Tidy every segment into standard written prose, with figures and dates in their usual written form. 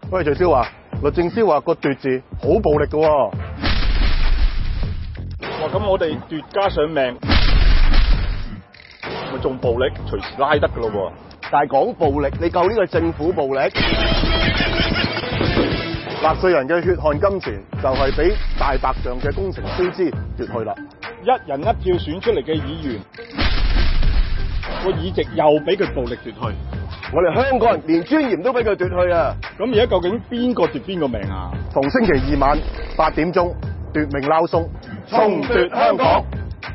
喂，徐少華，律政司話個奪字好暴力㗎喎。 哇！咁我哋奪加上命，咪仲暴力，隨時拉得㗎咯喎。 但係講暴力，你夠呢個政府暴力？ 納稅人嘅血汗金錢就係俾大白象嘅工程超支奪去啦。 一人一票選出嚟嘅議員，個議席又俾佢暴力奪去。 我哋香港人連尊嚴都俾佢奪去啊！ 咁而家究竟邊個奪邊個命啊？ 逢星期二晚8點鐘，奪命撈鬆，重奪香港。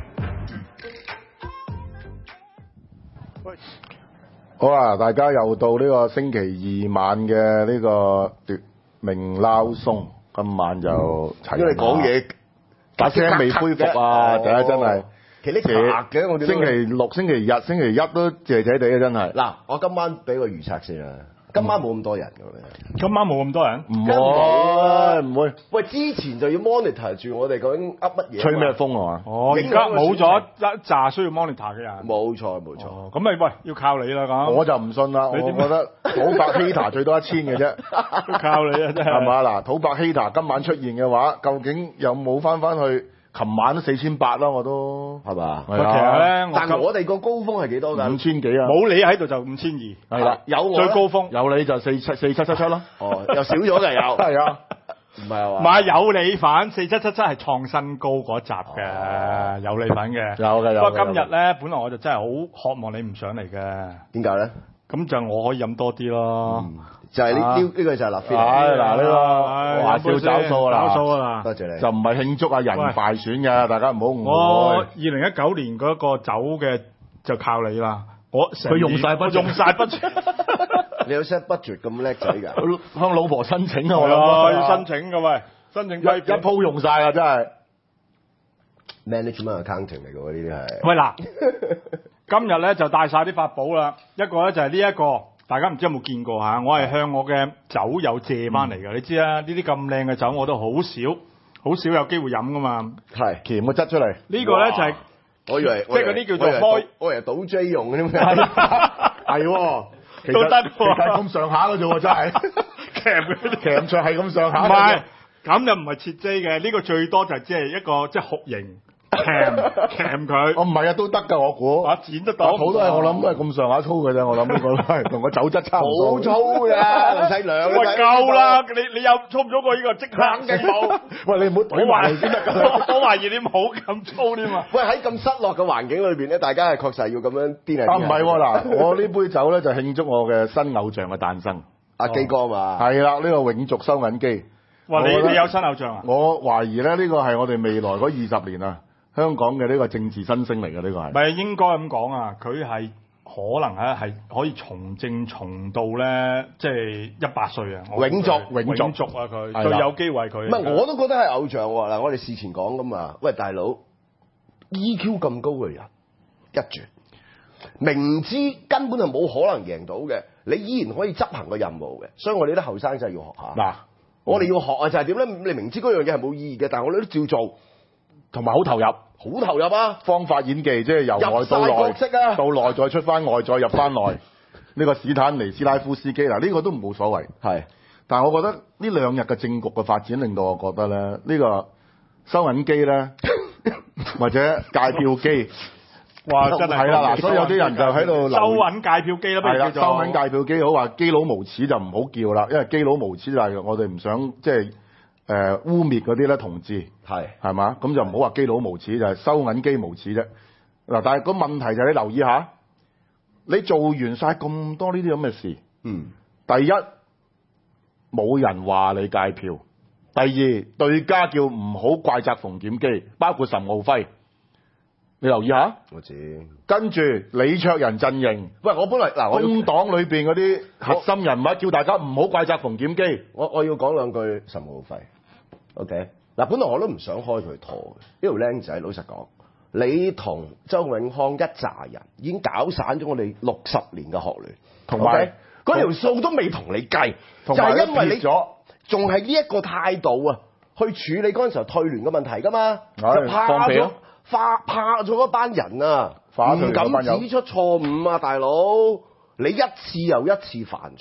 好啊！大家又到呢個星期二晚嘅呢個奪命撈鬆，今晚就齊。 因為講嘢把聲未恢復啊！第一真係。 其實嘅我哋星期六、星期日、星期一都謝謝地啊！真係。 嗱，我今晚俾個預測先啦。今晚冇咁多人㗎， 今晚冇咁多人， 唔會唔會。 喂，之前就要 monitor 住我哋究竟噏乜嘢？ 吹咩風啊？ 哦，而家冇咗一紮需要 monitor 嘅人。 冇錯冇錯。 咁咪喂，要靠你啦咁。 我就唔信啦，我覺得土白 hater 最多1000嘅啫， 要靠你啊真係。 係嘛嗱？土白 hater 今晚出現嘅話，究竟有冇翻去？琴晚都4800啦，我都係嘛？ 其實咧， 但係我哋個高峰係幾多㗎 ？5000幾啊！ 冇你喺度就5200。 係啦， 有我最高峰有你就4777啦。 哦，又少咗嘅有。 係啊， 唔係啊嘛？ 唔係有你份4777係創新高嗰集嘅，有你份嘅。 有嘅有。 不過今日咧，本來我就真係好渴望你唔上嚟嘅。 點解咧？ 咁就我可以飲多啲咯。 就係呢個就係立飛。 係嗱，呢個話少找數啦， 找數啦。 多謝你。 就唔係慶祝啊人敗選嘅，大家唔好誤會。 我2019年嗰個酒嘅就靠你啦。佢用晒budget。 你有 set budget 咁叻仔㗎？ 向老婆申請啊！我諗要申請㗎喂，申請一鋪用晒啊！真係 management accounting 嚟㗎喎，呢啲係。 喂嗱，今日咧就帶晒啲法寶啦，一個咧就係呢一個。大家唔知有冇見過嚇？我係向我嘅酒友借翻嚟嘅，你知啦，呢啲咁靚嘅酒我都好少有機會飲噶嘛。 係鉗個質出嚟。 呢個咧就係， 我以為即係嗰啲叫做開， 我以為倒 J 用嗰啲咩？ 係喎， 都得喎， 其實咁上下嘅啫喎，真係。鉗就係咁上下。 唔係，咁就唔係切 J 嘅，呢個最多就係即係一個即係酷刑。鉗佢， 我唔係啊，都得㗎，我估。 剪得到。 好多係我諗都係咁上下粗嘅啫，我諗呢個都係同個酒質差唔多。 好粗㗎，唔使兩。 喂，夠啦！你有粗唔粗過呢個？即刻肯定冇。 喂，你唔好懟埋嚟先得㗎。 我懷疑你冇咁粗添啊！ 喂，喺咁失落嘅環境裏邊咧，大家係確實要咁樣癲嚟。 唔係喎嗱，我呢杯酒咧就慶祝我嘅新偶像嘅誕生。 阿基哥嘛。係啦，呢個永續收銀機。 哇！你有新偶像啊？ 我懷疑咧呢個係我哋未來嗰20年啊。香港嘅呢個政治新星嚟嘅呢個係， 唔係應該咁講啊？佢係可能咧係可以從政從到咧，即係100歲啊！ 永續啊！佢最有機會佢。 唔係我都覺得係偶像喎嗱，我哋事前講㗎嘛。喂，大佬 EQ 咁高嘅人一絕，明知根本係冇可能贏到嘅，你依然可以執行個任務嘅，所以我哋啲後生仔要學下。 嗱， 我哋要學啊，就係點咧？你明知嗰樣嘢係冇意義嘅，但係我哋都照做。 同埋好投入啊！方法演技即係由外到內，到內再出翻外，再入翻內。呢個史坦尼斯拉夫斯基嗱，呢個都冇所謂。 係， 但係我覺得呢2日嘅政局嘅發展令到我覺得咧，呢個收銀機咧，或者計票機， 哇！真係啦嗱，所以有啲人就喺度收銀計票機啦， 係啦，收銀計票機好話基佬無恥就唔好叫啦，因為基佬無恥就係我哋唔想即係。污蔑嗰啲咧同志係嘛，咁就唔好話基佬無恥，就係收銀機無恥啫。嗱，但係個問題就係你留意下，你做完晒咁多呢啲咁嘅事，第一冇人話你計票，第二對家叫唔好怪責馮檢基，包括岑敖暉，你留意下。 我知。 跟住李卓人陣營， 喂，我本來嗱， 工黨裏邊嗰啲核心人物叫大家唔好怪責馮檢基， 我要講兩句岑敖暉。OK，嗱，本來我都唔想開佢拖嘅，呢條僆仔老實講，你同周永康一紮人已經搞散咗我哋60年嘅學聯， 同埋嗰條數都未同你計，就係因為你仲係呢一個態度啊，去處理嗰陣時候退聯嘅問題㗎嘛，就怕咗嗰班人啊，唔敢指出錯誤啊，大佬，你一次又一次犯錯。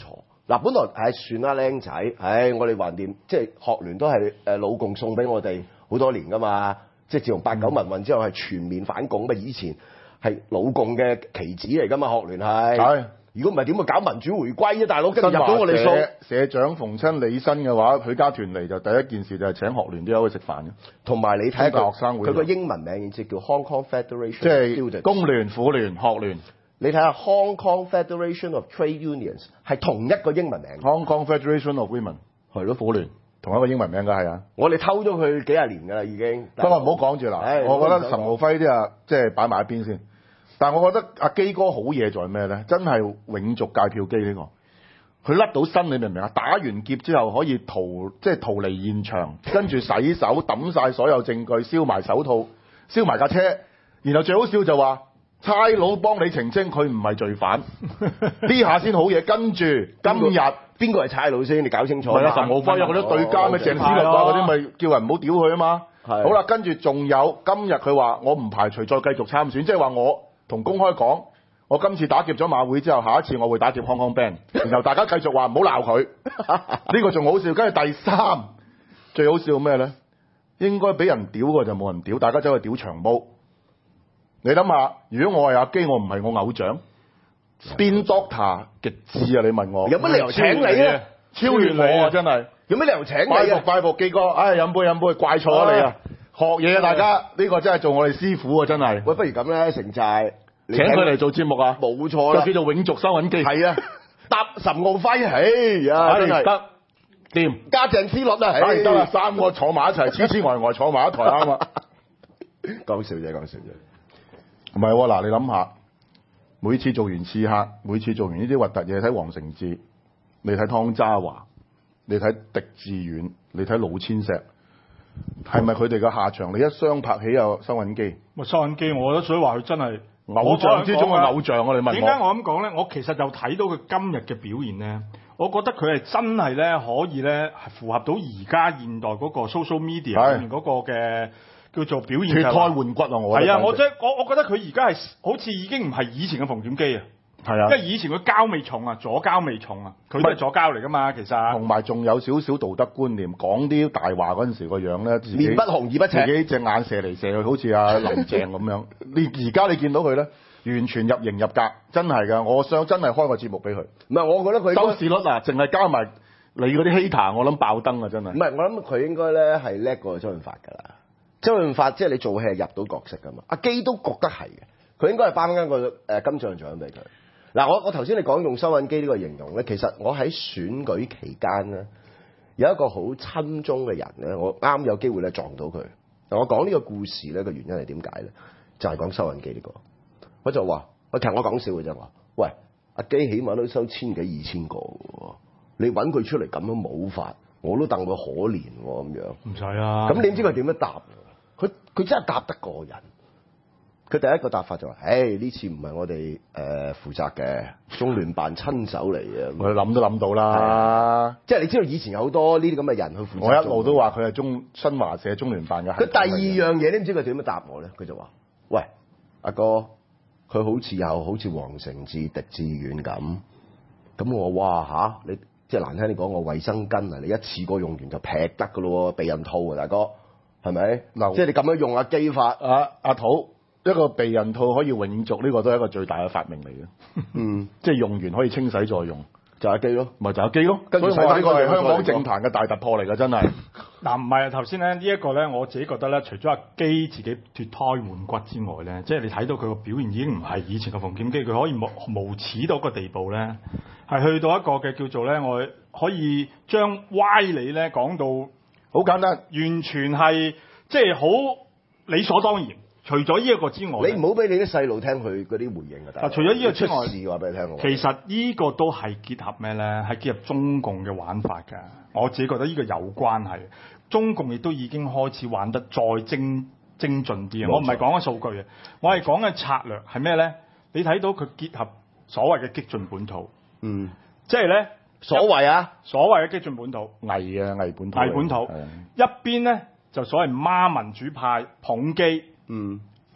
嗱，本來算啦，僆仔，我哋橫掂，即係學聯都係老共送俾我哋好多年噶嘛，即係自從89民運之後係全面反共，咪以前係老共嘅棋子嚟噶嘛，學聯係。如果唔係點會搞民主回歸啊，大佬？跟住入咗我哋數。 社長逢親履新嘅話，許家屯嚟就第一件事就係請學聯啲友去食飯嘅。 同埋你睇學生會， 佢個英文名即叫 Hong Kong Federation， 即係工聯、婦聯、學聯。 你睇下 Hong Kong Federation of Trade Unions 係同一個英文名。 Hong Kong Federation of Women 係咯，婦聯同一個英文名㗎係啊。 我哋偷咗佢幾廿年㗎啦已經。 不過唔好講住啦，我覺得岑敖輝啲啊，即係擺埋一邊先。但係我覺得阿基哥好嘢在咩咧？真係永續界票機呢個，佢甩到身，你明唔明啊？打完劫之後可以逃離現場，跟住洗手抌晒所有證據，燒埋手套，燒埋架車，然後最好笑就話差佬幫你澄清佢唔係罪犯，呢下先好嘢。跟住今日邊個係差佬先？你搞清楚。 係啊，岑敖輝有嗰啲對家咩鄭思律啊嗰啲，咪叫人唔好屌佢啊嘛。好啦，跟住仲有今日佢話我唔排除再繼續參選，即係話我。同公開講，我今次打劫咗馬會之後，下一次我會打劫 Hong Kong Bank， 然後大家繼續話唔好鬧佢，呢個仲好笑。跟住第三最好笑咩咧？應該俾人屌嘅就冇人屌，大家走去屌長毛。你諗下，如果我係阿基，我唔係我偶像 ，Spin Doctor 極致啊！你問我有乜理由請你啊？ 超越我啊！真係有乜理由請你啊？ 拜服基哥，飲杯，怪錯咗你啊！學嘢啊！大家呢個真係做我哋師傅啊！真係。喂， 不如咁咧，城寨請佢嚟做節目啊！ 冇錯啦， 就叫做永續收銀機。係啊， 搭岑敖輝，真係得掂。 加鄭思律啊， 得啦，三個坐埋一齊，痴痴呆呆坐埋一台啱啊！ 講笑啫。 唔係喎，嗱你諗下，每次做完刺客，每次做完呢啲核突嘢，睇黃成智，你睇湯渣華，你睇狄志遠，你睇老千石。係咪佢哋嘅下場？你一雙拍起有收銀機， 收銀機，我覺得所以話佢真係偶像之中嘅偶像啊！你問我點解我咁講咧？我其實就睇到佢今日嘅表現咧，我覺得佢係真係咧可以咧係符合到而家現代嗰個 social media 裏面嗰個嘅叫做表現。 脫胎換骨啊！我係啊！我覺得佢而家係好似已經唔係以前嘅馮檢基啊。 係啊， 因為以前佢膠味重啊，左膠味重啊，佢都係左膠嚟噶嘛，其實。同埋仲有少少道德觀念，講啲大話嗰陣時個樣咧， 面不紅耳不赤， 自己隻眼射嚟射去，好似阿林鄭咁樣。而家你見到佢咧，完全入型入格，真係㗎。我想真係開個節目俾佢。唔係，我覺得佢收視率啊，淨係加埋你嗰啲 hater，我諗爆燈啊，真係。 唔係，我諗佢應該咧係叻過周潤發㗎啦。周潤發即係你做戲係入到角色㗎嘛。阿基都覺得係嘅，佢應該係頒緊個金像獎俾佢。嗱，我頭先你講用收銀機呢個形容咧，其實我喺選舉期間咧有一個好親中嘅人咧，我啱有機會咧撞到佢。嗱，我講呢個故事咧個原因係點解咧？就係講收銀機呢個。我就話，其實我講笑嘅啫，話，喂，阿基起碼都收千幾2000個喎，你揾佢出嚟咁樣冇法，我都戥佢可憐喎咁樣。 唔使啊。咁點知佢點樣答？佢真係答得過人。佢第一個答法就話：，呢次唔係我哋負責嘅，中聯辦親手嚟嘅。 我諗都諗到啦， 即係你知道以前有好多呢啲咁嘅人去負責。 我一路都話佢係新華社中聯辦嘅。 佢第二樣嘢，你唔知佢點樣答我咧？佢就話：，喂，阿哥，佢好似黃成智、狄志遠咁。咁我哇你即係難聽啲講，我衛生巾啊，你一次過用完就劈得㗎咯喎，避孕套啊，大哥，係咪？嗱，即係你咁樣用阿基法， 阿土。一個避孕套可以永續，呢個都係一個最大嘅發明嚟嘅。即係用完可以清洗再用， 就阿基咯， 咪就阿基咯。所以話呢個係香港政壇嘅大突破嚟㗎，真係。 嗱，唔係啊，頭先咧呢一個咧，我自己覺得咧，除咗阿基自己脫胎換骨之外咧，即係你睇到佢個表現已經唔係以前嘅馮檢基，佢可以無恥到一個地步咧，係去到一個嘅叫做咧，我可以將歪理咧講到好簡單， 完全係即係好理所當然。除咗呢一個之外， 你唔好俾你啲細路聽佢嗰啲回應啊！ 除咗呢個之外， 出事話俾你聽。 其實呢個都係結合咩咧？係結合中共嘅玩法㗎。我自己覺得呢個有關係。中共亦都已經開始玩得再精進啲啊！我唔係講緊數據啊，我係講緊策略係咩咧？你睇到佢結合所謂嘅激進本土，即係咧所謂嘅激進本土， 偽本土， 一邊咧就所謂孖民主派捧基。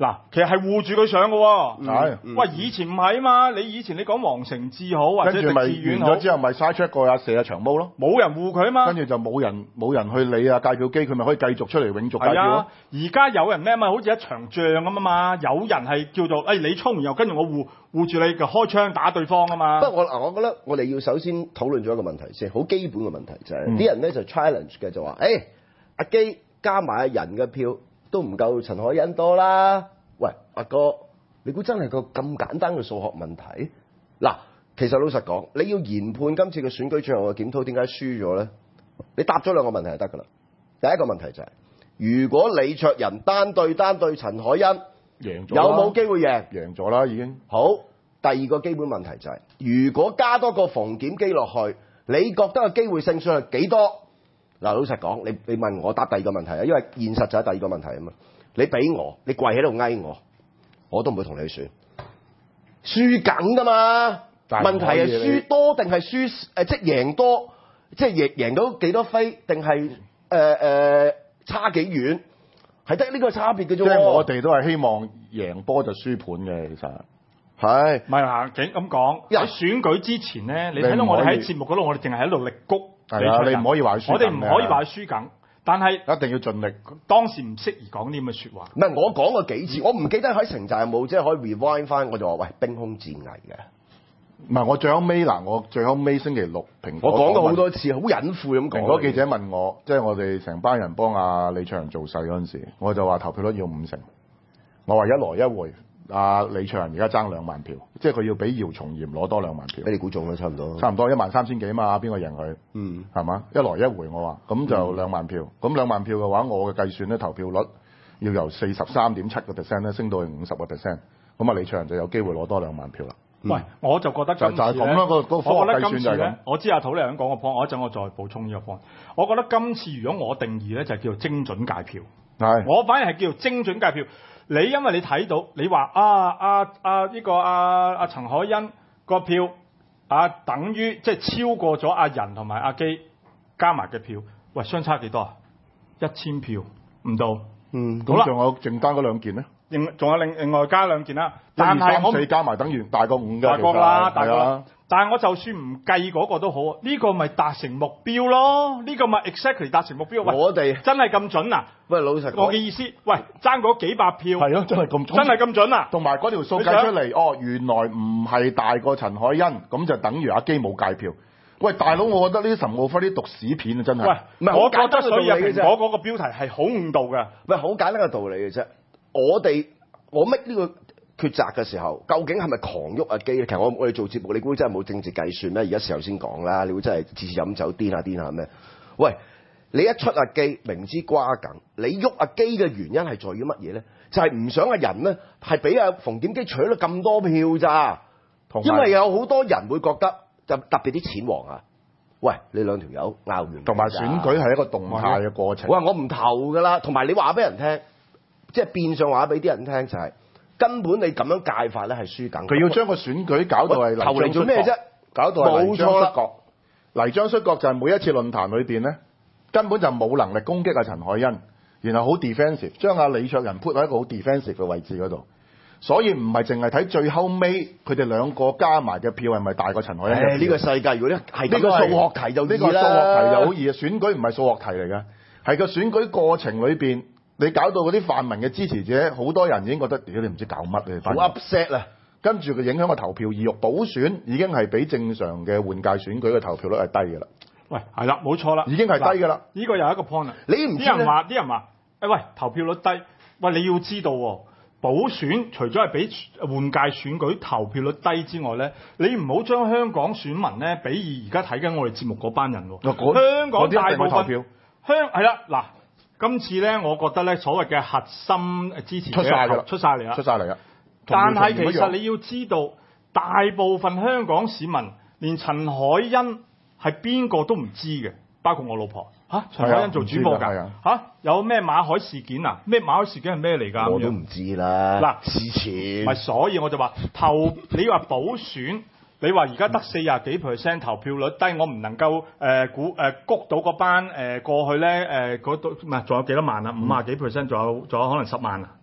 嗱，其實係護住佢上嘅喎。 係喂，以前唔係啊嘛，你以前你講黃成智好或者狄跟住咪志遠好完咗，之後咪嘥出一個射下長毛咯， 冇人護佢啊嘛。 跟住就冇人去理啊計票機，佢咪可以繼續出嚟永續計係票咯啊。，而家有人咩嘛？好似一場仗咁啊嘛，有人係叫做你衝，然後跟住我護住你，就開槍打對方啊嘛。 不過我覺得我哋要首先討論咗一個問題先，好基本嘅問題就係、啲人咧就 challenge 嘅就話，阿基加埋阿人嘅票都唔夠陳凱欣多啦。喂，阿哥，你估真係個咁簡單嘅數學問題？嗱，其實老實講，你要研判今次嘅選舉最後嘅檢討點解輸咗咧？你答咗兩個問題就得㗎啦。第一個問題就係、如果李卓人單對陳凱欣， 贏咗啦， 有冇機會贏？ 贏咗啦已經。 好，第二個基本問題就係、如果加多個馮檢基落去，你覺得個機會勝算係幾多？嗱，老實講，你問我答第二個問題啊，因為現實就係第二個問題啊嘛。你俾我，你跪喺度哀我都唔會同你選，輸緊㗎嘛。問題係輸多定係輸即係贏多，即係贏到幾多飛，定係差幾遠？係得呢個差別嘅啫。 即係我哋都係希望贏波就輸盤嘅，其實係唔係嗱，竟咁講喺選舉之前咧，你睇到我哋喺節目嗰度，我哋淨係喺度力谷。 係啊，你唔可以話輸緊。 我哋唔可以話輸緊，但係一定要盡力。 當時唔適宜講啲咁嘅説話。 唔係我講過幾次，我唔記得喺城寨有冇即係可以 rewind 翻，我就話喂兵凶戰危嘅。 唔係我最後尾嗱，我最後尾星期六蘋果我講過好多次，好隱晦咁講。 蘋果記者問我，即係我哋成班人幫阿李卓人做勢嗰陣時，我就話投票率要50%。我話一來一回，阿李卓人而家爭2萬票，即係佢要比姚松炎攞多2萬票。 俾你估中啦，差唔多。 差唔多13000幾嘛，邊個贏佢？係嘛？一來一回我話，咁就2萬票。咁2萬票嘅話，我嘅計算咧投票率要由43.7% 咧升到去50%。咁啊，李卓人就有機會攞多2萬票啦。 喂，我就覺得今次就係咁啦，個科學計算就係咁。 我知阿土你想講個 point，我一陣我再補充呢個 point。我覺得今次如果我定義咧，就叫做精準界票。 係， 我反而係叫做精準界票。你因為你睇到，你話呢個陳凱欣個票等於即係超過咗阿仁同埋阿基加埋嘅票，喂，相差幾多啊？1000票唔到。好啦， 咁仲有剩單嗰2件咧？ 仲有另外加2件啦，但係我 1、2、3、4加埋等於大過5嘅， 大過啦，大過啦。 啊、 但係我就算唔計嗰個都好，呢、個咪達成目標咯，呢、個咪 exactly 達成目標。喂， 我哋真係咁準啊？ 喂，老實講， 我嘅意思，喂，爭嗰幾百票， 係咯，真係咁準， 真係咁準啊！ 同埋嗰條數計出嚟，哦，原來唔係大過陳凱欣，咁就等於阿基冇界票。喂，大佬，我覺得呢啲岑敖暉啲讀屎片啊，真係。 喂，唔係，我覺得所以嘅啫。 我嗰個標題係好誤導嘅。 喂，好簡單嘅道理嘅啫。我 make 呢個抉擇嘅時候，究竟係咪狂喐阿基咧？其實我哋做節目，你估真係冇政治計算咩？而家時候先講啦，你估真係次次飲酒癲下咩？喂，你一出阿基，明知瓜梗，你喐阿基嘅原因係在於乜嘢咧？就係、是、唔想阿人咧係俾阿馮檢基取咗咁多票咋，因為有好多人會覺得，就特別啲錢王啊。喂，你兩條友拗完， 同埋選舉係一個動態嘅過程。 喂，我唔投㗎啦，同埋你話俾人聽。即係變相話俾啲人聽就係、根本你咁樣界法咧係輸緊。 佢要將個選舉搞到係投嚟做咩啫？ 搞到係冇錯啦。 泥漿摔角就係每一次論壇裏邊咧，根本就冇能力攻擊阿陳凱欣，然後好 defensive，將阿李卓人 put 喺一個好 defensive 嘅位置嗰度。所以唔係淨係睇最後尾佢哋兩個加埋嘅票係咪大過陳凱欣？ 呢個世界如果咧係呢個數學題就易啦。 呢個數學題就好易啊！選舉唔係數學題嚟嘅，係個選舉過程裏邊。你搞到嗰啲泛民嘅支持者，好多人已經覺得，屌你唔知搞乜你好 upset 啊！ 跟住佢影響個投票意欲，補選已經係比正常嘅換屆選舉嘅投票率係低㗎啦。 喂，係啦，冇錯啦， 已經係低㗎啦。 呢個又係一個 point 啦。 你唔知啲人話，喂，投票率低，喂，你要知道喎，補選除咗係比換屆選舉投票率低之外咧，你唔好將香港選民咧比而家睇緊我哋節目嗰班人喎。香港大部分投票係啦嗱。今次咧，我覺得咧，所謂嘅核心支持者出晒嚟啦。但係其實你要知道，大部分香港市民連陳凱欣係邊個都唔知嘅，包括我老婆嚇。陳凱欣做主播㗎嚇，有咩馬凱事件啊？咩馬凱事件係咩嚟㗎？ 我都唔知啦。嗱，事前咪所以我就話你話補選。你話而家得40幾% 投票率低，我唔能夠谷到嗰班過去咧嗰度唔係仲有幾多萬啊？50幾%，仲有可能10萬啊？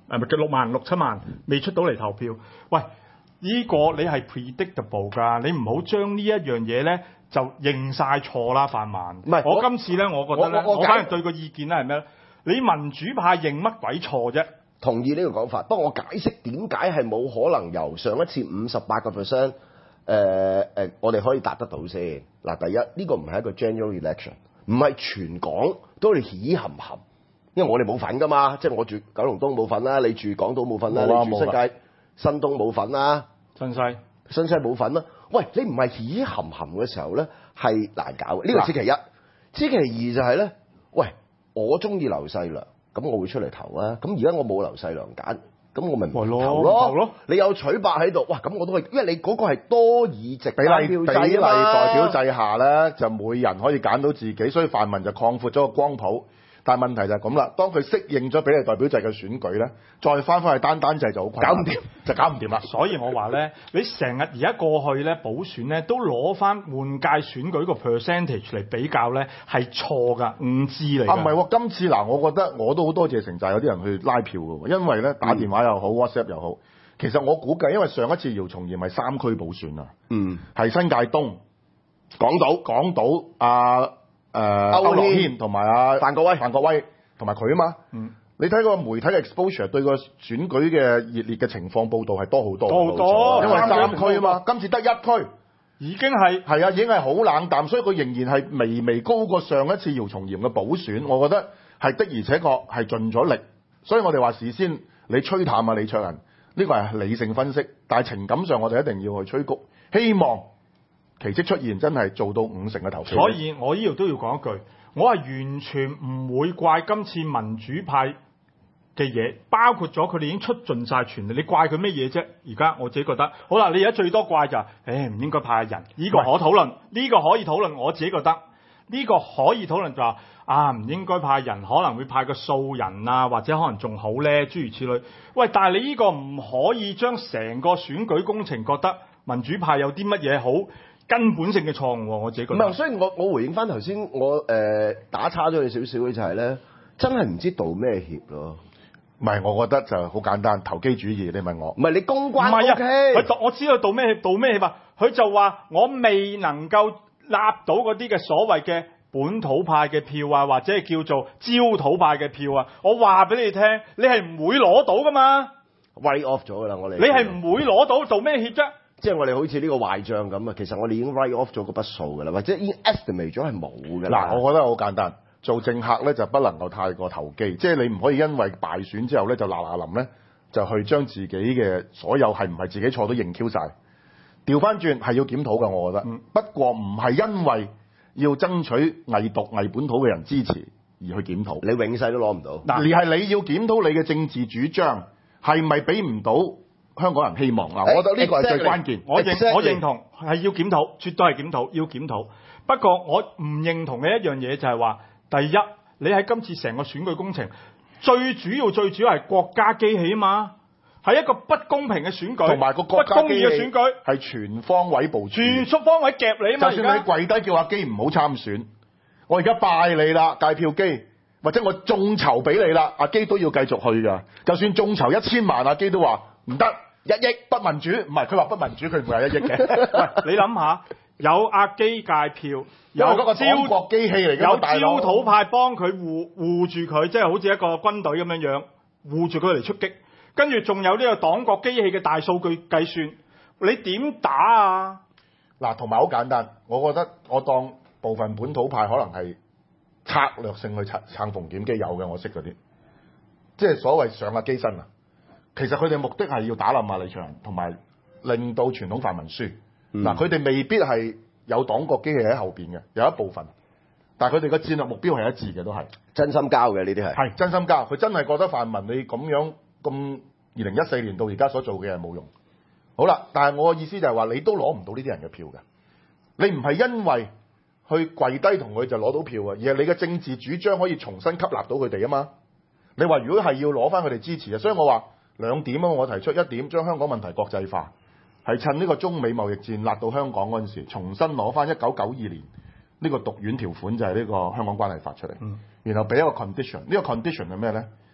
咪嘅6萬6、7萬未出到嚟投票。喂，呢個你係 predictable 㗎，你唔好將呢一樣嘢咧就認晒錯啦，泛民。 唔係我今次咧，我覺得咧，我反而對個意見咧係咩咧？你民主派認乜鬼錯啫？ 同意呢個講法，不過我解釋點解係冇可能由上一次58%，我哋可以達得到先。嗱，第一呢個唔係一個 general election， 唔係全港都係起冚冚，因為我哋冇份㗎嘛，即係我住九龍東冇份啦，你住港島冇份啦，你住新界新東冇份啦，新西冇份啦。喂，你唔係起冚冚嘅時候咧，係難搞嘅。呢個星期一，星期二就係咧，喂，我中意劉細良。咁我會出嚟投啊！咁而家我冇劉細良揀，咁我咪唔投咯。你有取伯喺度，哇！咁我都係，因為你嗰個係多議席比例代表制下咧，就每人可以揀到自己，所以泛民就擴闊咗個光譜。但係問題就係咁啦，當佢適應咗比例代表制嘅選舉咧，再翻去單制就好困難，搞唔掂啦。 所以我話咧，你成日而家過去咧補選咧，都攞翻換屆選舉個 percentage 嚟比較咧，係錯㗎，誤知嚟㗎。 唔係喎，今次嗱，我覺得我都好多謝城寨有啲人去拉票㗎喎，因為咧打電話又好，WhatsApp 又好。其實我估計，因為上一次姚松炎係3區補選啊，係新界東、港島區諾軒同埋范國威同埋佢啊嘛，你睇個媒體嘅 exposure 對個選舉嘅熱烈嘅情況報導係多好多，因為3區啊嘛，今次得1區， 已經係好冷淡，所以佢仍然係微微高過上一次姚松炎嘅補選，我覺得係的而且確係盡咗力，所以我哋話事先你吹淡啊李卓人，呢個係理性分析，但係情感上我哋一定要去催谷，希望奇蹟出現，真係做到50%嘅投票。 所以我呢度都要講一句，我係完全唔會怪今次民主派嘅嘢，包括咗佢哋已經出盡晒全力，你怪佢咩嘢啫？而家我自己覺得，好啦，你而家最多怪就係，唔應該派人，呢個可討論，呢個可以討論，我自己覺得呢個可以討論就話唔應該派人，可能會派個素人啊，或者可能仲好咧，諸如此類。喂，但係你呢個唔可以將成個選舉工程覺得民主派有啲乜嘢好根本性嘅錯誤喎，我自己覺得。 唔係，所以我回應翻頭先，我打岔咗你少少嘅就係咧，真係唔知道咩協咯。 唔係，我覺得就好簡單，投機主義。你問我， 唔係你公關， 唔係啊，我知道道咩協啊？佢就話我未能夠立到嗰啲嘅所謂嘅本土派嘅票啊，或者係叫做焦土派嘅票啊。我話俾你聽，你係唔會攞到噶嘛。 write off 咗㗎啦，我哋。 你係唔會攞到，道咩協啫？ 即係我哋好似呢個壞帳咁啊，其實我哋已經 write off 咗個筆數㗎啦，或者已經 estimate 咗係冇㗎啦。 嗱，我覺得好簡單，做政客咧就不能夠太過投機，即係你唔可以因為敗選之後咧就嗱臨咧就去將自己嘅所有係唔係自己錯都認 Q 晒。調翻轉係要檢討㗎，我覺得。不過唔係因為要爭取偽獨偽本土嘅人支持而去檢討， 你永世都攞唔到。 而係你要檢討你嘅政治主張係咪俾唔到香港人希望嗱，我覺得呢個係最關鍵。 我認同係要檢討，絕對係檢討，要檢討。不過我唔認同嘅一樣嘢就係話，第一，你喺今次成個選舉工程最主要係國家機器啊嘛，係一個不公平嘅選舉， 同埋個國家機器不公義嘅選舉， 係全方位部署， 全方位夾你啊嘛。 就算你跪低叫阿基唔好參選，我而家拜你啦，計票機。或者我眾籌俾你啦，阿基都要繼續去㗎。就算眾籌1000萬，阿基都話唔得，1億不民主。唔係佢話不民主，佢唔會係1億嘅。 喂，你諗下，有阿基界票，有嗰個黨國機器嚟㗎， 有焦土派幫佢護住佢，即係好似一個軍隊咁樣護住佢嚟出擊。跟住仲有呢個黨國機器嘅大數據計算，你點打啊？ 嗱，同埋好簡單，我覺得我當部分本土派可能係策略性去撐馮檢基有嘅，我識嗰啲，即係所謂上阿基身啊。其實佢哋目的係要打冧馬李卓人，同埋令到傳統泛民輸。嗱，佢哋未必係有黨國機器喺後邊嘅，有一部分，但係佢哋嘅戰略目標係一致嘅，都係真心交嘅呢啲係。 係真心交，佢真係覺得泛民你咁樣咁2014年到而家所做嘅係冇用。好啦，但係我嘅意思就係話，你都攞唔到呢啲人嘅票嘅，你唔係因為去跪低同佢就攞到票啊，而係你嘅政治主張可以重新吸納到佢哋啊嘛。你話如果係要攞翻佢哋支持啊，所以我話2點啊，我提出1點，將香港問題國際化，係趁呢個中美貿易戰辣到香港嗰陣時，重新攞翻1992年呢個獨院條款，就係呢個香港關係法出嚟，然後俾一個 condition，呢個 condition 係咩咧？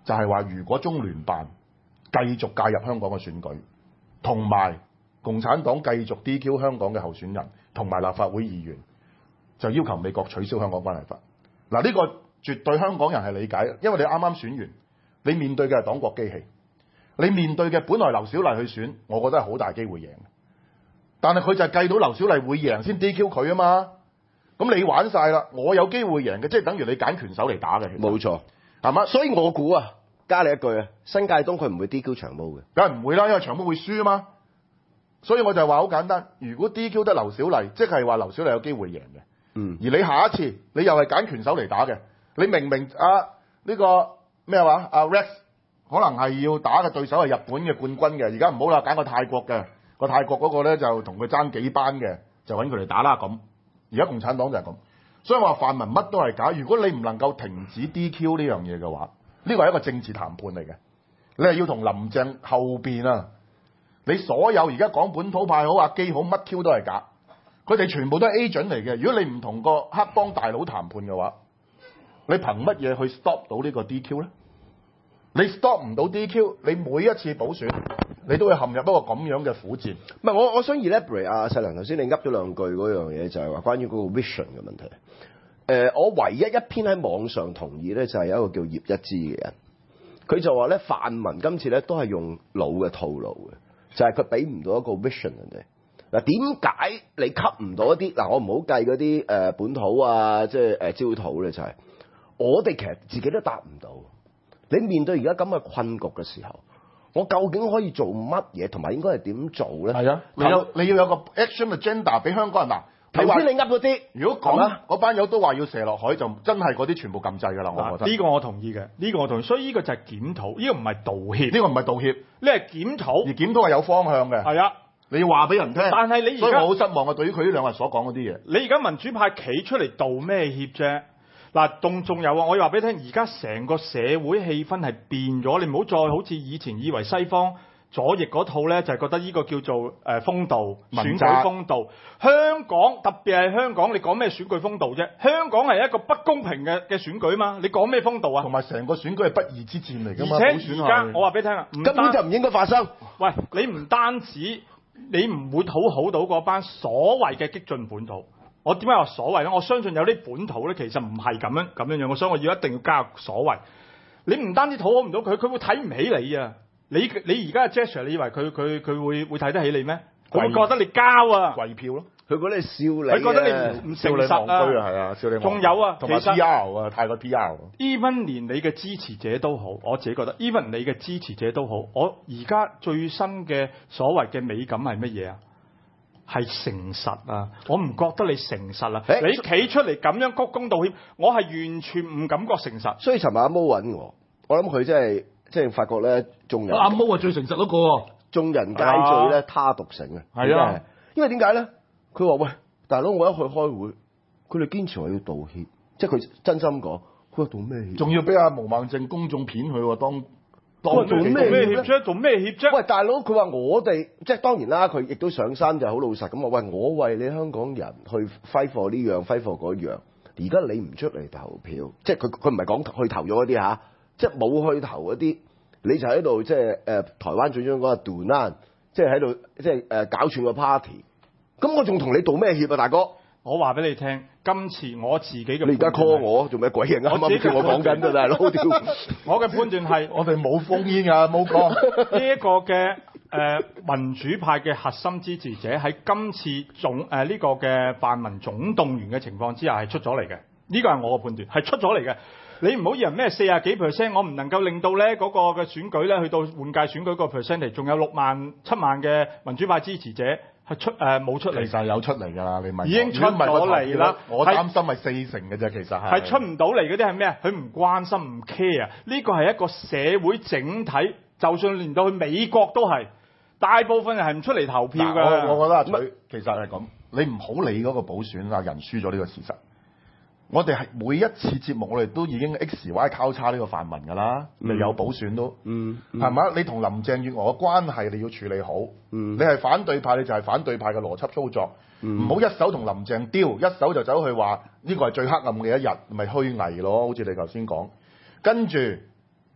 就係話如果中聯辦繼續介入香港嘅選舉，同埋共產黨繼續 DQ 香港嘅候選人同埋立法會議員，就要求美國取消香港關係法。嗱，呢個絕對香港人係理解，因為你啱啱選完，你面對嘅係黨國機器，你面對嘅本來劉小麗去選，我覺得係好大機會贏，但係佢就係計到劉小麗會贏先 DQ 佢啊嘛。咁你玩晒啦，我有機會贏嘅，即係等於你揀拳手嚟打嘅。 冇錯， 係嘛？ 所以我估啊，加你一句啊，新界東佢唔會 DQ 長毛嘅， 梗係唔會啦，因為長毛會輸啊嘛。所以我就話好簡單，如果 DQ 得劉小麗，即係話劉小麗有機會贏嘅。 嗯。 而你下一次你又係揀拳手嚟打嘅，你明明呢個咩話Rex 可能係要打嘅對手係日本嘅冠軍嘅，而家唔好啦，揀個泰國嘅，個泰國嗰個咧就同佢爭幾班嘅，就揾佢嚟打啦咁。而家共產黨就係咁，所以話泛民乜都係假。如果你唔能夠停止 DQ 呢樣嘢嘅話，呢個係一個政治談判嚟嘅。你係要同林鄭後邊啊，你所有而家講本土派好，阿基好，乜 Q 都係假，佢哋全部都係 agent 嚟嘅。如果你唔同個黑幫大佬談判嘅話，你憑乜嘢去 stop 到呢個 DQ 咧？你 stop 唔到 DQ，你每一次補選，你都會陷入一個咁樣嘅苦戰。 唔係我想 elaborate 阿細良頭先你噏咗兩句嗰樣嘢，就係話關於嗰個 vision 嘅問題。我唯一一篇喺網上同意咧，就係有一個叫葉一枝嘅人，佢就話咧泛民今次咧都係用老嘅套路嘅，就係佢俾唔到一個 vision 人哋。嗱，點解你吸唔到一啲？嗱，我唔好計嗰啲本土啊，即係焦土咧，就係我哋其實自己都答唔到。你面對而家咁嘅困局嘅時候，我究竟可以做乜嘢，同埋應該係點做咧？ 係啊，你要有個 action agenda 俾香港人嗱。 頭先你噏嗰啲， 如果講嗰班友都話要射落海，就真係嗰啲全部禁制㗎啦。我覺得呢個我同意嘅，呢個我同意。所以呢個就係檢討，呢個唔係道歉， 呢個唔係道歉， 呢係檢討。 而檢討係有方向嘅。 係啊， 你要話俾人聽。 但係你而家， 所以我好失望啊！對於佢呢兩日所講嗰啲嘢， 你而家民主派企出嚟道咩歉啫？嗱，仲有啊！我要話俾你聽，而家成個社會氣氛係變咗，你唔好再好似以前以為西方左翼嗰套咧，就係覺得呢個叫做風度、選舉風度。香港特別係香港，你講咩選舉風度啫？香港係一個不公平嘅選舉嘛，你講咩風度啊？ 同埋成個選舉係不義之戰嚟㗎嘛， 而且而家我話俾你聽啊， 根本就唔應該發生。 喂，你唔單止你唔會討好到嗰班所謂嘅激進本土。我點解話所謂咧？我相信有啲本土咧，其實唔係咁樣，所以我要一定要加入所謂。你唔單止討好唔到佢，佢會睇唔起你啊！你而家嘅 gesture， 你以為佢會睇得起你咩？佢會覺得你膠啊， 跪票咯。 佢覺得你笑你，佢覺得你唔誠實啊， 係啊，笑你。 仲有啊， 同埋 PR 啊，泰國 PR。 even 連你嘅支持者都好，我自己覺得 even 你嘅支持者都好，我而家最新嘅所謂嘅美感係乜嘢啊？係誠實啊！我唔覺得你誠實啊！你企出嚟咁樣鞠躬道歉，我係完全唔感覺誠實。 所以尋日阿毛揾我諗佢即係發覺咧，眾人阿毛係最誠實嗰個喎。 眾人皆醉咧，他獨醒啊！ 係啊， 因為點解咧？佢話喂，大佬，我一去開會，佢哋堅持話要道歉，即係佢真心講，佢話道咩歉？ 仲要俾阿毛孟靜公眾片佢喎，當做咩歉啫？做咩歉啫？ 喂，大佬，佢話我哋即係當然啦，佢亦都上山就好老實咁話，喂，我為你香港人去揮霍呢樣揮霍嗰樣，而家你唔出嚟投票，即係佢唔係講去投咗嗰啲嚇，即係冇去投嗰啲，你就喺度即係台灣最中意講個 do not，即係喺度即係搞串個 party， 咁我仲同你道咩歉啊，大哥？ 我話俾你聽，今次我自己嘅， 你而家 call 我做咩鬼嘢？啱啱叫我講緊啊，大佬！ 我嘅判斷係， 我哋冇烽煙㗎，冇講呢一個嘅民主派嘅核心支持者喺今次呢個嘅泛民總動員嘅情況之下係出咗嚟嘅，呢個係我嘅判斷，係出咗嚟嘅。你唔好以為咩40幾%，我唔能夠令到咧嗰個嘅選舉咧去到換屆選舉個 percentage， 仲有6萬7萬嘅民主派支持者。係冇出嚟， 其實有出嚟㗎啦，你問已經出咗嚟啦。 我擔心係4成嘅啫，其實係出唔到嚟嗰啲係咩？佢唔關心唔 care，呢個係一個社會整體，就算連到去美國都係，大部分人係唔出嚟投票㗎。 我覺得阿徐其實係咁，你唔好理嗰個補選啊，人輸咗呢個事實。我哋係每一次節目，我哋都已經 XY 交叉呢個泛民㗎啦，你有補選都，係咪？你同林鄭月娥嘅關係你要處理好，你係反對派，你就係反對派嘅邏輯操作，唔好一手同林鄭丟，一手就走去話呢個係最黑暗嘅一日，咪虛偽咯，好似你頭先講。跟住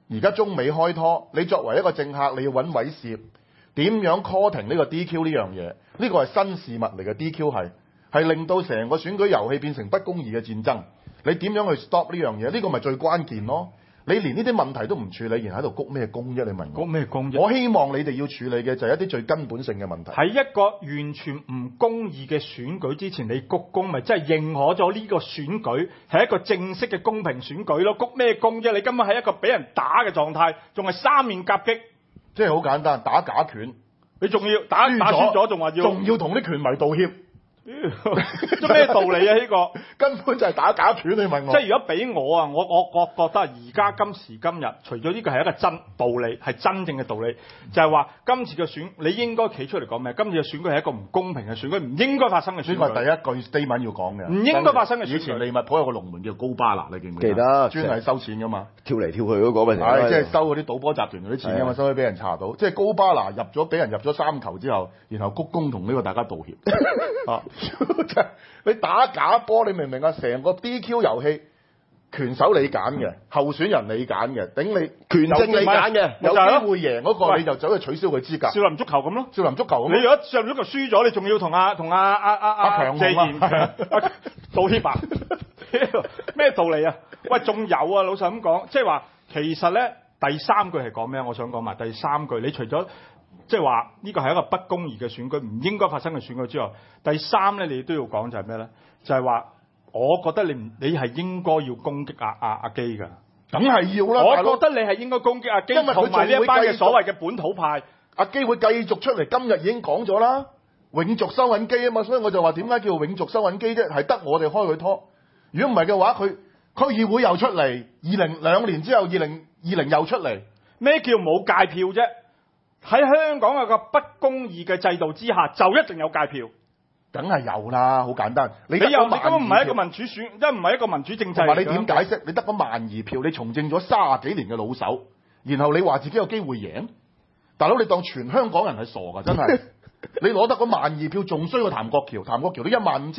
而家中美開拖，你作為一個政客，你要揾位攝，點樣 call 停呢個 DQ 呢樣嘢？呢個係新事物嚟嘅 DQ 係令到成個選舉遊戲變成不公義嘅戰爭。你點樣去 stop 呢樣嘢？呢個咪最關鍵咯。你連呢啲問題都唔處理，然後喺度谷咩功啫？你問我。 谷咩功啫？ 我希望你哋要處理嘅就係一啲最根本性嘅問題。 喺一個完全唔公義嘅選舉之前，你谷功咪真係認可咗呢個選舉係一個正式嘅公平選舉咯？谷咩功啫？你根本係一個俾人打嘅狀態，仲係三面夾擊， 即係好簡單，打假拳， 你仲要打輸咗，仲要同啲拳迷道歉。 即咩道理啊？呢個根本就係打假拳，你問我。 即係如果俾我啊，我覺得而家今時今日，除咗呢個係一個真道理，係真正嘅道理，就係話今次嘅選，你應該企出嚟講咩？今次嘅選舉係一個唔公平嘅選舉，唔應該發生嘅選舉。 呢個係第一句 statement 要講嘅。 唔應該發生嘅選舉。 以前利物浦有個龍門叫高巴拿，你記唔記得？ 記得。 專係收錢噶嘛， 跳嚟跳去嗰個咪就係即係收嗰啲賭波集團嗰啲錢噶嘛，收咗俾人查到。即係高巴拿俾人入咗3球之後，然後鞠躬同呢個大家道歉。啊！你打假波，你明唔明啊？成個 DQ 遊戲，拳手你揀嘅，候選人你揀嘅，頂你權證你揀嘅， 有機會贏嗰個你就走去取消佢資格。 少林足球咁咯， 少林足球咁。 你如果少林足球輸咗，你仲要同阿強謝賢道歉啊？咩道理啊？喂，仲有啊！老實咁講，即係話其實咧第三句係講咩？我想講埋第三句，你除咗即係話呢個係一個不公義嘅選舉，唔應該發生嘅選舉之外，第三咧你都要講就係咩咧？就係話，我覺得你係應該要攻擊阿基㗎， 梗係要啦。 我覺得你係應該攻擊阿基，同埋呢一班嘅所謂嘅本土派。 阿基會繼續出嚟，今日已經講咗啦，永續收銀機啊嘛，所以我就話點解叫永續收銀機啫？係得我哋開佢拖。如果唔係嘅話，佢區議會又出嚟，2年之後2020又出嚟， 咩叫冇界票啫？喺香港有個不公義嘅制度之下，就一定有界票。 梗係有啦，好簡單。你根本唔係一個民主選，唔係一個民主政制。 你點解釋？你得個12000票，你從政咗30幾年嘅老手，然後你話自己有機會贏？大佬，你當全香港人係傻㗎，真係。你攞得個12000票，仲衰過譚國僑。譚國僑都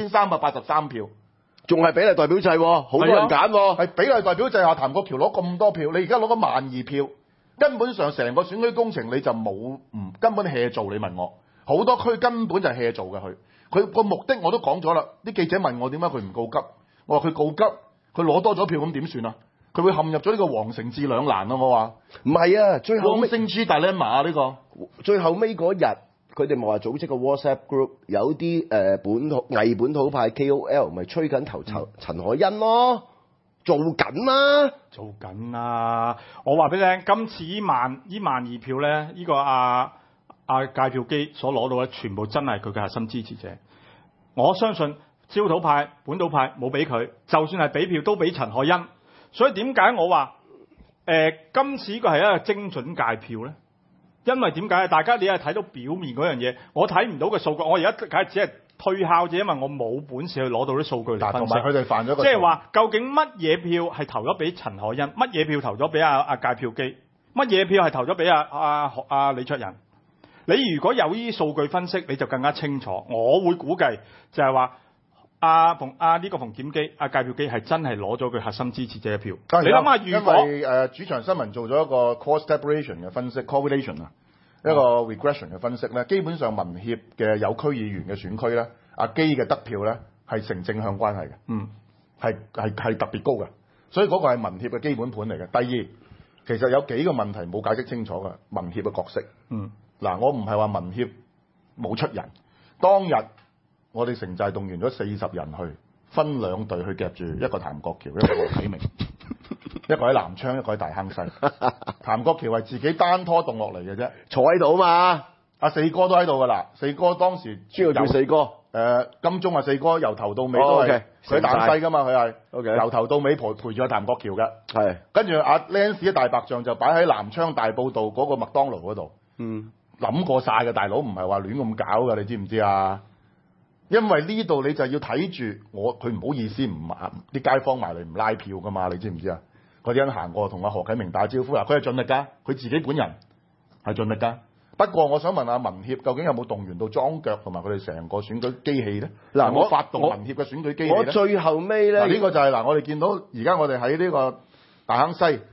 15383票， 仲係比例代表制，好多人揀喎。 係比例代表制下，譚國僑攞咁多票，你而家攞個12000票。根本上成個選舉工程你就根本 hea 做，你問我好多區根本就係 hea 做嘅。佢個目的我都講咗啦。啲記者問我點解佢唔告急，我話佢告急，佢攞多咗票咁點算啊？佢會陷入咗呢個皇城至兩難咯。我話唔係啊，最後升豬大叻馬呢個最後尾嗰日，佢哋咪話組織個 WhatsApp group，有啲偽本土派 KOL 咪吹緊頭陳凱欣咯。做緊啦， 我話俾你聽，今次呢12000票咧，呢個界票機所攞到嘅全部真係佢嘅核心支持者。我相信焦土派、本土派冇俾佢，就算係俾票都俾陳凱欣。所以點解我話今次呢個係一個精準界票咧？因為點解？大家你係睇到表面嗰樣嘢，我睇唔到嘅數據。我而家梗係只係推敲啫，因為我冇本事去攞到啲數據嚟分析。 同埋佢哋犯咗個， 即係話究竟乜嘢票係投咗俾陳凱欣，乜嘢票投咗俾界票機，乜嘢票係投咗俾李卓人？你如果有呢啲數據分析，你就更加清楚。我會估計就係話呢個馮檢基界票機係真係攞咗佢核心支持者嘅票。你諗下，如果因為主場新聞做咗一個 cross separation 嘅分析 correlation 啊，一個 regression 嘅分析咧，基本上民協嘅有區議員嘅選區咧，阿基嘅得票咧係成正向關係嘅，係特別高嘅，所以嗰個係民協嘅基本盤嚟嘅。第二，其實有幾個問題冇解釋清楚嘅民協嘅角色。嗱，我唔係話民協冇出人，當日我哋城寨動員咗40人去，分2隊去夾住一個譚國僑，一個何啟明，一個喺南昌，一個喺大坑西。譚國僑係自己單拖動落嚟嘅啫， 坐喺度嘛。 阿四哥都喺度㗎啦，四哥當時主要叫四哥。 金鐘四哥由頭到尾都係佢大西㗎嘛，佢係由頭到尾陪住阿譚國僑嘅。係。跟住阿 Lance 大白象就擺喺南昌大埔道嗰個麥當勞嗰度。諗過晒嘅大佬，唔係話亂咁搞㗎，你知唔知啊？因為呢度你就要睇住佢唔好意思啲街坊埋嚟唔拉票㗎嘛，你知唔知啊？嗰啲人行過同阿何啟明打招呼啦，佢係盡力㗎，佢自己本人係盡力㗎。不過我想問下民協究竟有冇動員到裝腳同埋佢哋成個選舉機器咧？嗱，我發動民協嘅選舉機器咧。 我最後尾咧， 呢個就係我哋見到而家我哋喺呢個大坑西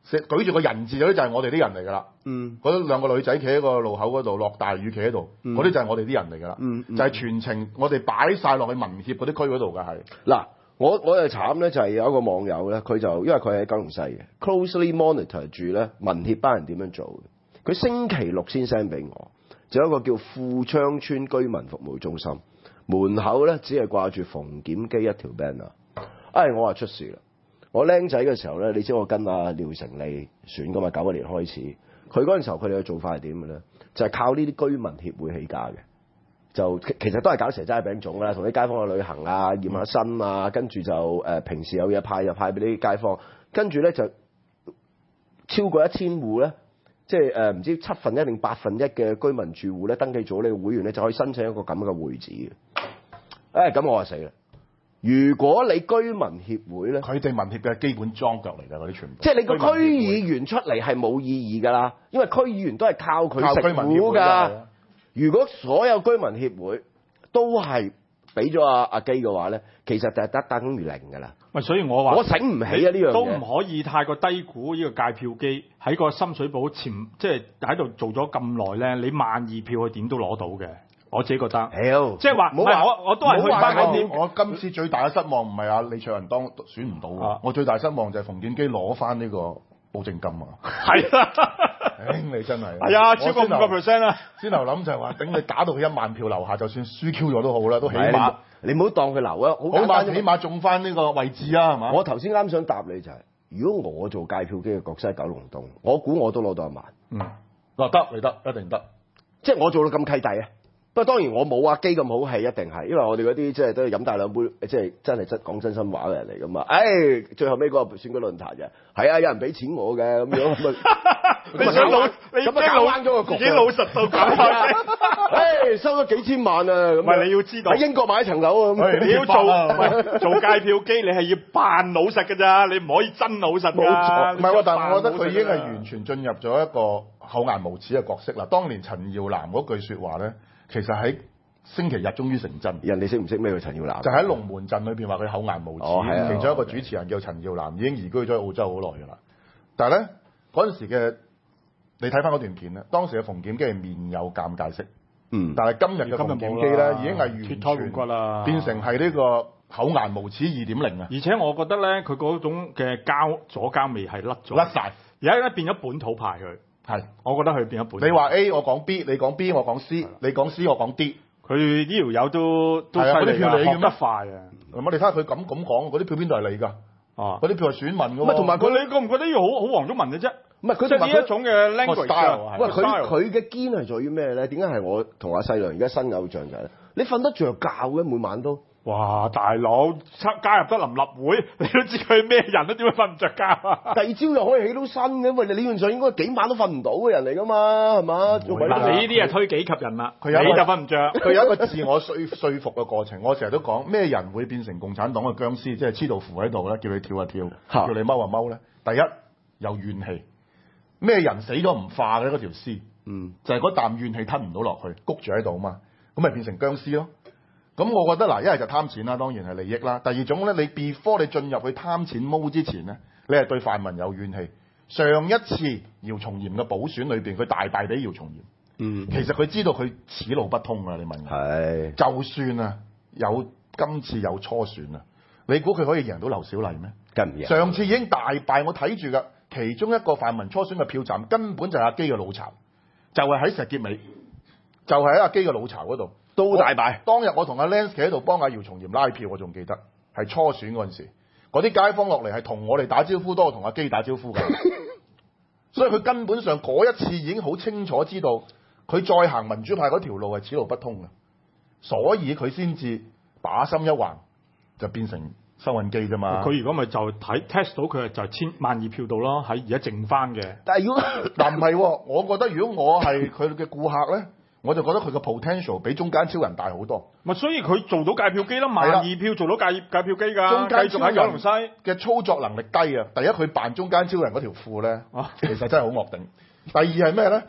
舉住個人字嗰啲就係我哋啲人嚟㗎啦。嗰兩個女仔企喺個路口嗰度，落大雨企喺度，嗰啲就係我哋啲人嚟㗎啦。就係全程我哋擺晒落去民協嗰啲區嗰度㗎係。 嗱，我就慘咧，就係有一個網友咧，佢就因為佢喺九龍西嘅 ，closely monitor 住咧民協班人點樣做嘅。佢星期六先 send 俾我，就有一個叫富昌村居民服務中心，門口咧只係掛住馮檢基一條 banner。我話出事啦！我僆仔嘅時候咧，你知我跟阿廖成利選㗎嘛，91年開始，佢嗰陣時候佢哋嘅做法係點嘅咧？就係靠呢啲居民協會起家嘅。就其實都係搞蛇齋餅糭啦，同啲街坊去旅行啊、驗下身啊，跟住就平時有嘢派就派俾啲街坊，跟住咧就超過1000戶咧，即係唔知1/7定1/8嘅居民住戶咧登記咗呢個會員咧，就可以申請一個咁嘅會址嘅。咁我話死啦！如果你居民協會咧， 佢哋民協嘅基本裝腳嚟㗎，嗰啲全部。 即係你個區議員出嚟係冇意義㗎啦，因為區議員都係靠佢食苦㗎。如果所有居民協會都係俾咗阿基嘅話咧，其實就係等於零㗎啦。 喂，所以我話我醒唔起啊呢樣嘢， 都唔可以太過低估呢個計票機喺個深水埗即係喺度做咗咁耐咧，你12000票佢點都攞到嘅。我自己覺得，即係話唔係我都係去翻嗰啲。 我今次最大嘅失望唔係阿李卓人當選唔到，我最大失望就係馮檢基攞翻呢個保證金啊！ 係啊， 你真係係啊，超過5%啦。 先頭諗就係話，頂你打到佢10000票樓下，就算輸 Q 咗都好啦，都起碼你唔好當佢流啊， 起碼中翻呢個位置啊，係嘛？ 我頭先啱想答你就係，如果我做計票機嘅角色喺九龍東，我估我都攞到1萬。 得你得，一定得。 即係我做到咁契弟啊！不過當然我冇阿基咁好氣，一定係，因為我哋嗰啲即係都係飲大兩杯，即係真係講真心話嘅人嚟噶嘛。最後尾嗰個選舉論壇嘅，係啊，有人俾錢我嘅咁樣， 你想老，你搞彎咗個局， 自己老實到搞彎。收咗幾千萬啊！咁唔係你要知道喺英國買一層樓啊！ 你要做計票機，你係要扮老實㗎咋，你唔可以真老實㗎。 冇錯，唔係喎，但係我覺得佢已經係完全進入咗一個厚顏無恥嘅角色啦。當年陳耀南嗰句説話咧，其實喺星期日終於成真。 人哋識唔識咩叫陳耀南？ 就喺龍門陣裏邊話佢厚顏無恥。其中一個主持人叫陳耀南，已經移居咗喺澳洲好耐㗎啦。但係咧嗰陣時嘅，你睇翻嗰段片咧，當時嘅馮檢基係面有尷尬色。但係今日嘅馮檢基咧，已經係完全變成係呢個厚顏無恥2.0啊！ 而且我覺得咧，佢嗰種嘅左膠味係甩咗， 甩曬。 而家咧變咗本土派佢。係，我覺得佢變咗本土。 你話 A 我講 B， 你講 B 我講 C， 你講 C 我講 D。 佢呢條友都犀利㗎，學得快啊！ 我哋睇下佢咁講，嗰啲票邊度係你㗎？嗰啲票係選民㗎喎。 同埋佢， 你覺唔覺得呢個好黃種文嘅啫？ 唔係佢即係呢一種嘅 language。 喂，佢嘅堅係在於咩咧？點解係我同阿細良而家新偶像就係咧？你瞓得着覺嘅每晚都。 哇！大佬加入得臨立會，你都知佢係咩人都點會瞓唔着覺啊？ 第二朝又可以起到身嘅，喂！你理論上應該幾晚都瞓唔到嘅人嚟噶嘛，係嘛？ 嗱，你呢啲係推己及人啦，你就瞓唔着。 佢有一個自我說服嘅過程。我成日都講咩人會變成共產黨嘅僵屍，即係黐道符喺度咧，叫你跳一跳，叫你踎一踎咧。第一有怨氣，咩人死咗唔化嘅嗰條屍，就係嗰啖怨氣吞唔到落去，谷住喺度啊嘛，咁咪變成僵屍咯。咁我覺得嗱，一係就貪錢啦，當然係利益啦。第二種咧，你 before 你進入去貪錢毛之前咧，你係對泛民有怨氣。上一次姚松炎嘅補選裏邊，佢大敗俾姚松炎。其實佢知道佢此路不通啊！你問我，係就算啊有今次有初選啊，你估佢可以贏到劉小麗咩？ 梗唔贏。上次已經大敗，我睇住㗎。其中一個泛民初選嘅票站根本就係阿基嘅老巢，就係喺石硤尾，就係喺阿基嘅老巢嗰度。 都大敗。 當日我同阿 Lance 企喺度幫阿姚松炎拉票，我仲記得係初選嗰陣時，嗰啲街坊落嚟係同我哋打招呼多過同阿基打招呼㗎。所以佢根本上嗰一次已經好清楚知道，佢再行民主派嗰條路係此路不通嘅，所以佢先至把心一橫，就變成收銀機啫嘛。 佢如果咪就睇 test 到佢就12000票度咯，喺而家剩翻嘅。 但係如果但唔係喎，我覺得如果我係佢嘅顧客咧。我就覺得佢個 potential 比中間超人大好多。 咪所以佢做到計票機啦，12000票做到計票機㗎。 中間超人喺九龍西嘅操作能力低啊！第一佢扮中間超人嗰條褲咧，其實真係好惡頂。第二係咩咧？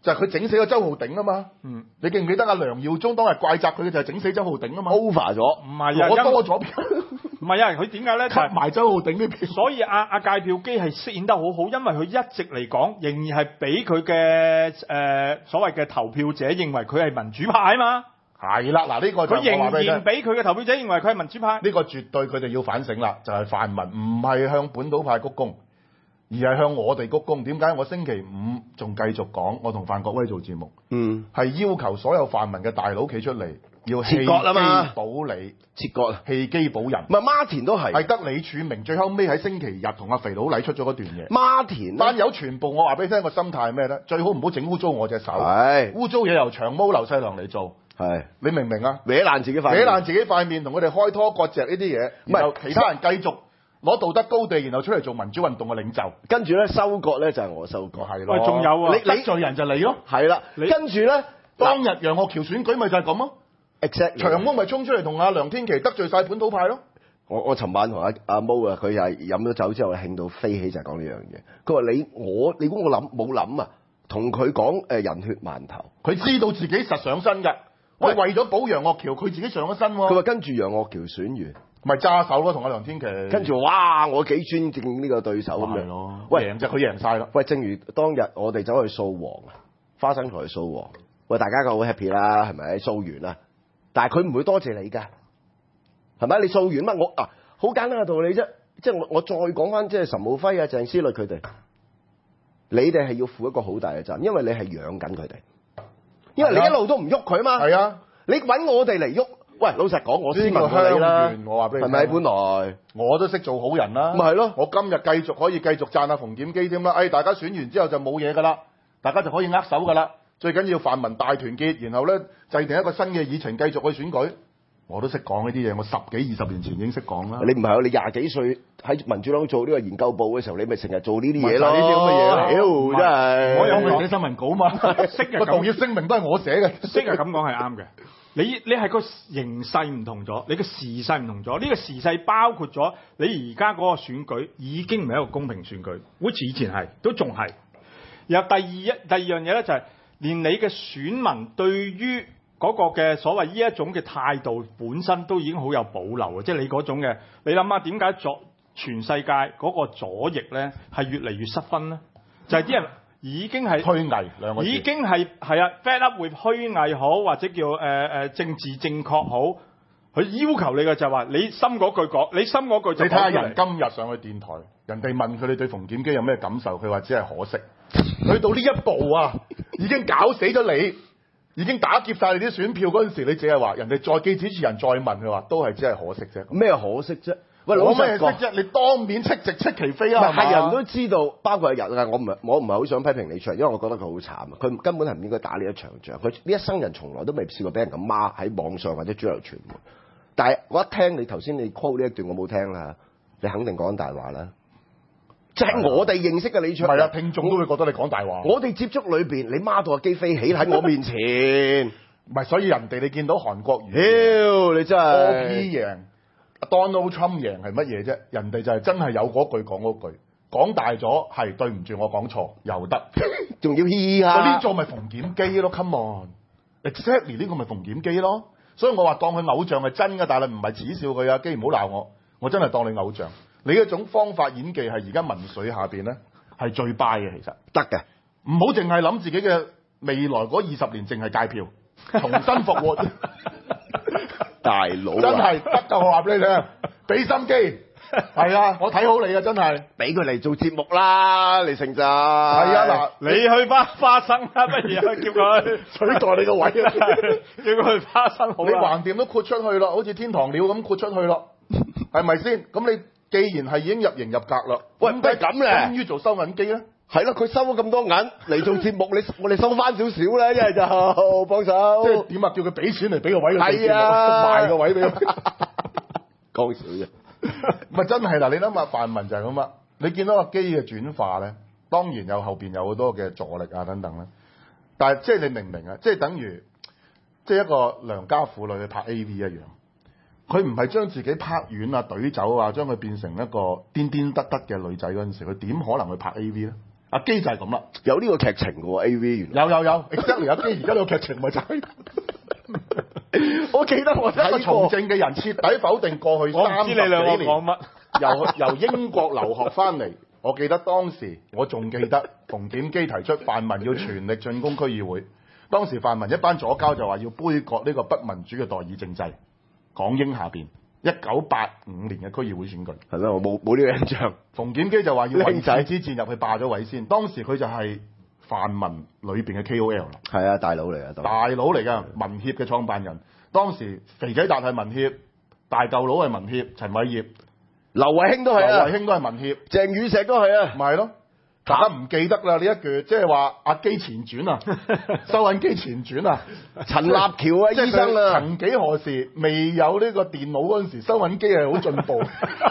就係佢整死咗周浩鼎啊嘛。你記唔記得阿梁耀忠當日怪責佢嘅就係整死周浩鼎啊嘛 over 咗， 唔係啊， 攞多咗票， 唔係啊，佢點解咧？ 吸埋周浩鼎啲票。 所以阿界票機係飾演得好好，因為佢一直嚟講仍然係俾佢嘅所謂嘅投票者認為佢係民主派啊嘛。 係啦，嗱呢個就佢仍然俾佢嘅投票者認為佢係民主派。 呢個絕對佢哋要反省啦，就係泛民唔係向本土派鞠躬，而係向我哋鞠躬。點解我星期五仲繼續講？我同范國威做節目，係要求所有泛民嘅大佬企出嚟，要棄機保李， 切割啊， 棄機保人。 唔係Martin都係得李柱銘最後尾喺星期日同阿肥佬黎出咗嗰段嘢。 Martin 班友全部我話俾你聽個心態係咩咧？最好唔好整污糟我隻手，污糟嘢由長毛劉細良嚟做。你明唔明啊？ 搲爛自己塊面， 同佢哋開拖割席呢啲嘢，然後其他人繼續攞道德高地，然後出嚟做民主運動嘅領袖。 跟住咧收割咧就係我收割，係咯。喂，仲有啊， 你得罪人就你咯， 係啦。跟住咧， 當日楊岳橋選舉咪就係咁咯。長毛咪衝出嚟同阿梁天琦得罪晒本土派咯。 我尋晚同阿毛啊，佢又係飲咗酒之後興到飛起，就係講呢樣嘢。佢話你估我冇諗啊？同佢講人血饅頭， 佢知道自己實上身㗎。喂，為咗保楊岳橋，佢自己上咗身喎。 佢話跟住楊岳橋選完， 咪揸手咯，同阿梁天琦。 跟住哇，我幾尊敬呢個對手咁樣咯。喂，贏就佢贏晒啦。 喂，正如當日我哋走去掃黃啊，花生台掃黃，喂，大家個好 happy 啦，係咪？掃完啦，但係佢唔會多謝你㗎，係咪？你掃完乜？我好簡單嘅道理啫，即係我再講翻，即係岑敖暉啊、鄭思律佢哋，你哋係要負一個好大嘅責任，因為你係養緊佢哋。因為你一路都唔喐佢嘛， 係啊， 你揾我哋嚟喐，喂，老實講，我先問你啦， 我話俾你聽， 係咪？本來我都識做好人啦， 咪係咯， 我今日繼續可以繼續讚下馮檢基添啦，大家選完之後就冇嘢㗎啦，大家就可以握手㗎啦，最緊要泛民大團結，然後咧制定一個新嘅議程繼續去選舉。我都識講呢啲嘢，我10幾20年前已經識講啦。 你唔係你廿幾歲喺民主黨做呢個研究部嘅時候，你咪成日做呢啲嘢咯。 呢啲咁嘅嘢， 屌真係。 我有咪寫新聞稿嘛？個道歉聲明都係我寫嘅。 識係咁講係啱嘅。你係個形勢唔同咗，你個時勢唔同咗。呢個時勢包括咗你而家嗰個選舉已經唔係一個公平選舉，好似以前係，都仲係。然後第二樣嘢咧就係連你嘅選民對於嗰個嘅所謂呢一種嘅態度本身都已經好有保留啊！即係你嗰種嘅，你諗下點解全世界嗰個左翼咧係越嚟越失分咧？就係啲人已經係虛偽兩個字， 已經係啊 fed up with 虛偽好，或者叫政治正確好，佢要求你嘅就係話你心嗰句講，你心嗰句就你睇下人今日上去電台，人哋問佢哋對馮檢基有咩感受，佢話只係可惜。去到呢一步啊，已經搞死咗你。已經打劫晒你啲選票嗰陣時，你只係話人哋再記主持人再問佢話，都係只係可惜啫。 咩可惜啫？喂，老實講， 你當面斥其非啦， 係人都知道，包括係人啊。我唔係好想批評李卓人，因為我覺得佢好慘啊。佢根本係唔應該打呢一場仗。佢呢一生人從來都未試過俾人咁罵喺網上或者主流傳媒。但係我一聽你頭先你 call 呢一段，我冇聽啦，你肯定講大話啦。即係我哋認識嘅李卓人， 係啊，聽眾都會覺得你講大話。 我哋接觸裏邊，你孖到個機飛起喺我面前， 唔係，所以人哋你見到韓國瑜， 屌你真係柯 P 贏 ，Donald Trump 贏係乜嘢啫？人哋就係真係有嗰句講嗰句，講大咗係對唔住我講錯又得， 仲要嘻下。 呢座咪馮檢基咯 ，come on，exactly 呢個咪馮檢基咯。所以我話當佢偶像係真嘅，但係唔係恥笑佢啊！基唔好鬧我，我真係當你偶像。你嗰種方法演技係而家民粹下邊咧係最 buy 嘅，其實得嘅， 唔好淨係諗自己嘅未來嗰20年淨係戒票，重新復活。 大佬啊， 真係得㗎，我話俾你聽，俾心機。係啊，我睇好你啊，真係。 俾佢嚟做節目啦，李成澤。 係啊，嗱， 你去花生啦，不如去叫佢取代你個位啦， 叫佢去花生好啦。 你橫掂都豁出去咯，好似天堂鳥咁豁出去咯，係咪先？咁你既然係已經入型入格啦， 喂，唔係咁咧， 終於做收銀機咧。 係咯，佢收咗咁多銀嚟做節目，我哋收翻少少咧，一係就幫手。 即係點啊？叫佢俾錢嚟俾個位佢做節目， 係啊， 賣個位俾佢。 講笑啫。 唔係真係啦，你諗下泛民就係咁啦。你見到個機嘅轉化咧，當然有後邊有好多嘅助力啊等等啦。但係即係你明唔明啊？即係等於即係一個良家婦女去拍 AV 一樣。佢唔係將自己拍遠啊、懟走啊，將佢變成一個癲癲得得嘅女仔嗰陣時，佢點可能去拍 AV 咧？ 阿基就係咁啦， 有呢個劇情嘅喎 AV 原來。 有 exactly 阿基而家呢個劇情咪就係。 我記得我一個從政嘅人徹底否定過去我唔 30 知你兩個幾年講乜。 由英國留學翻嚟，我記得當時我仲記得馮檢基提出泛民要全力進攻區議會，當時泛民一班左膠就話要杯葛呢個不民主嘅代議政制，港英下邊1985年嘅區議會選舉。 係咩？我冇呢個印象。 馮檢基就話要靚仔為之戰入去霸咗位先，當時佢就係泛民裏邊嘅 KOL 啦。 係啊，大佬嚟啊， 大佬嚟㗎，民協嘅創辦人。當時肥仔達係民協，大舊佬係民協，陳偉業、 劉慧卿都係啊， 劉慧卿都係民協， 鄭宇碩都係啊。 咪係咯，大家唔記得啦呢一句，即係話阿基前傳啊，收銀機前傳啊， 陳立橋啊，醫生啊， 曾幾何時未有呢個電腦嗰陣時，收銀機係好進步。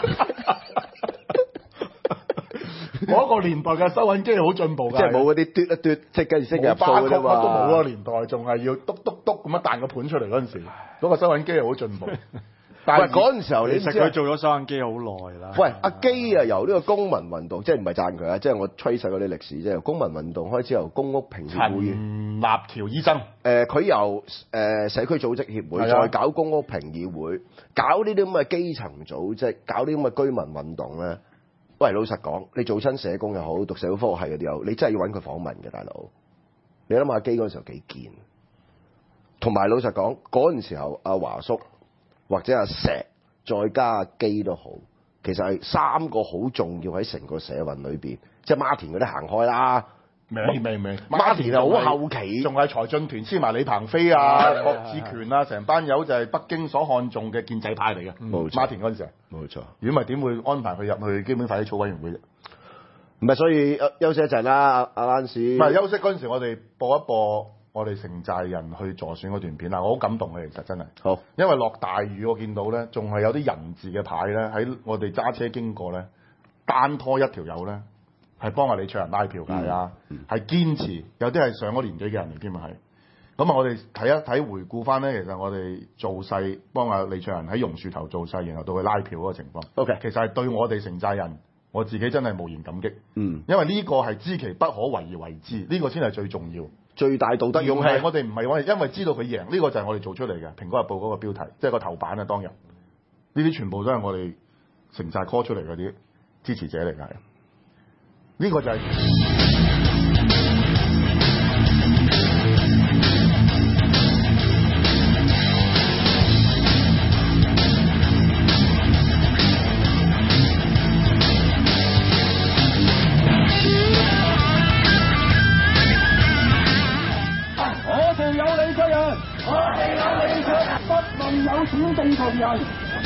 嗰個年代嘅收銀機係好進步㗎， 即係冇嗰啲嘟一嘟，即係跟住識入數㗎啫嘛。 都冇嗰個年代，仲係要篤篤篤咁樣彈個盤出嚟嗰陣時，嗰個收銀機係好進步。但係嗰陣時候， 其實佢做咗收銀機好耐啦。 喂，阿基啊，由呢個公民運動，即係唔係讚佢啊，即係我吹細嗰啲歷史啫。由公民運動開始，由公屋評議會， 陳立橋醫生， 佢由社區組織協會，再搞公屋評議會，搞呢啲咁嘅基層組織，搞啲咁嘅居民運動咧。喂，老實講，你做親社工又好，讀社會科學系嗰啲又好，你真係要揾佢訪問嘅，大佬。你諗下基嗰陣時候幾堅？同埋老實講，嗰陣時候阿華叔或者阿石再加阿基都好，其實係3個好重要喺成個社運裏邊。即係馬田嗰啲行開啦， 未馬田係好後期， 仲係財進團黐埋李鵬飛啊、郭志權啊，成班友就係北京所看重嘅建制派嚟嘅。 冇錯， 馬田嗰陣時冇錯。 如果唔係點會安排佢入去基本法起草委員會啫？ 唔係，所以休息一陣啦，阿蘭士。 唔係休息嗰陣時，我哋播一播我哋城寨人去助選嗰段片啦，我好感動嘅，其實真係。好，因為落大雨，我見到咧，仲係有啲人字嘅牌咧，喺我哋揸車經過咧，單拖一條友咧，係幫阿李卓人拉票㗎啊，係堅持，有啲係上咗年紀嘅人嚟添啊係。咁啊，我哋睇一睇回顧翻咧，其實我哋做勢幫阿李卓人喺榕樹頭做勢，然後到佢拉票嗰個情況。 OK， 其實係對我哋城寨人。我自己真係無言感激，因為呢個係知其不可為而為之，呢個先係最重要、最大道德勇氣。我哋唔係因為知道佢贏，呢個就係我哋做出嚟嘅《蘋果日報》嗰個標題，即係個頭版啊！當日呢啲全部都係我哋城寨 call 出嚟嗰啲支持者嚟㗎，呢個就係。 有錢正同人，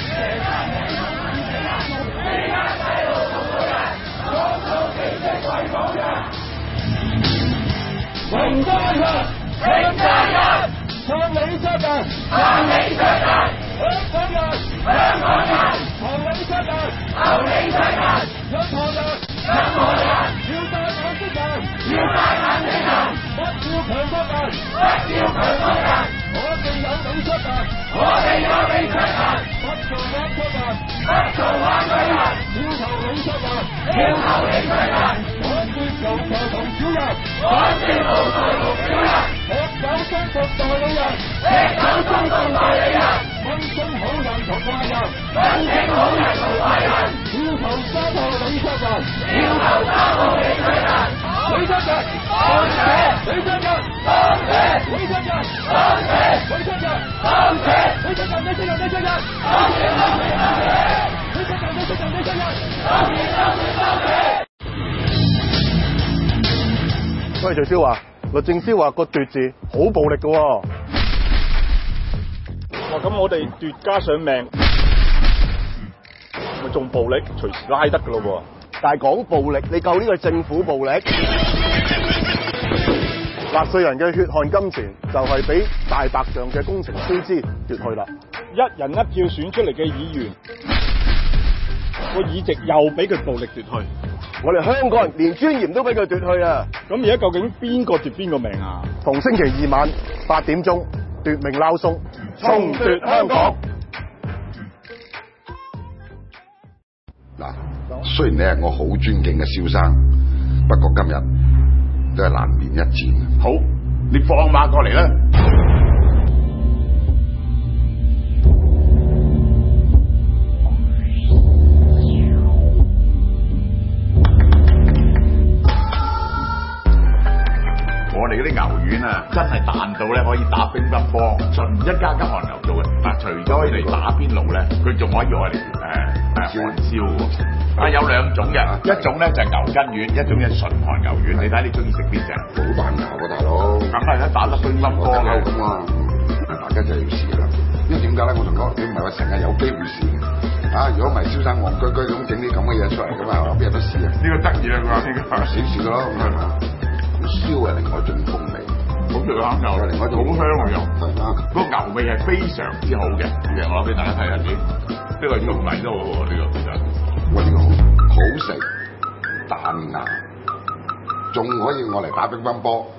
榮家人，撐你出人，撐你出人，香港人，撐你出人，撐你出人，任何人，要大眼的人，不要強國人，我哋有你出人，不做玩出人，要投你出人，我説無才同小人，吃有中國代理人，溫馨好人同壞人，要投3號你出人，你出人，你出人，你出人，你出人，你出人，你出人，你出人，你出人，你出人，你出人，你出人，你出人，你出人。 喂，徐超華，律政司話個奪字好暴力嘅喎。 咁我哋奪加上命，咪仲暴力，隨時拉得㗎咯喎。 但係講暴力，你夠呢個政府暴力？ 納稅人嘅血汗金錢就係俾大白象嘅工程超支奪去啦。 一人一票選出嚟嘅議員，個議席又俾佢暴力奪去。 我哋香港人連尊嚴都俾佢奪去啊！ 咁而家究竟邊個奪邊個命啊？ 逢星期2晚8點鐘，奪命撈鬆，重奪香港。 嗱，雖然你係我好尊敬嘅蕭生， 不過今日都係難免一戰。 好，你放馬過嚟啦！我哋嗰啲牛丸啊，真係彈到咧可以打乒乓波，純1+1韓牛做嘅。嗱，除咗可以嚟打邊爐咧，佢仲可以用嚟韓燒喎。啊，有2種嘅，一種咧就係牛筋丸，一種就係純韓牛丸。你睇你中意食邊隻？ 好難咬啊，大佬！ 梗係啦，打得乒乓波嘅。 咁啊，大家就要試啦。因為點解咧？我同你講，你唔係話成日有機會試嘅。啊，如果唔係蕭生戇居居咁整啲咁嘅嘢出嚟咁啊，邊有得試啊？ 呢個得意啊！佢話呢個少試咯，咁係嘛？燒係另外一種風味， 好食啊！又另外一種好香啊！又係啊， 嗰個牛味係非常之好嘅。其實我俾大家睇下先，呢個肉泥都好好啊！呢個其實， 喂，呢個好食彈牙，仲可以我嚟打乒乓波。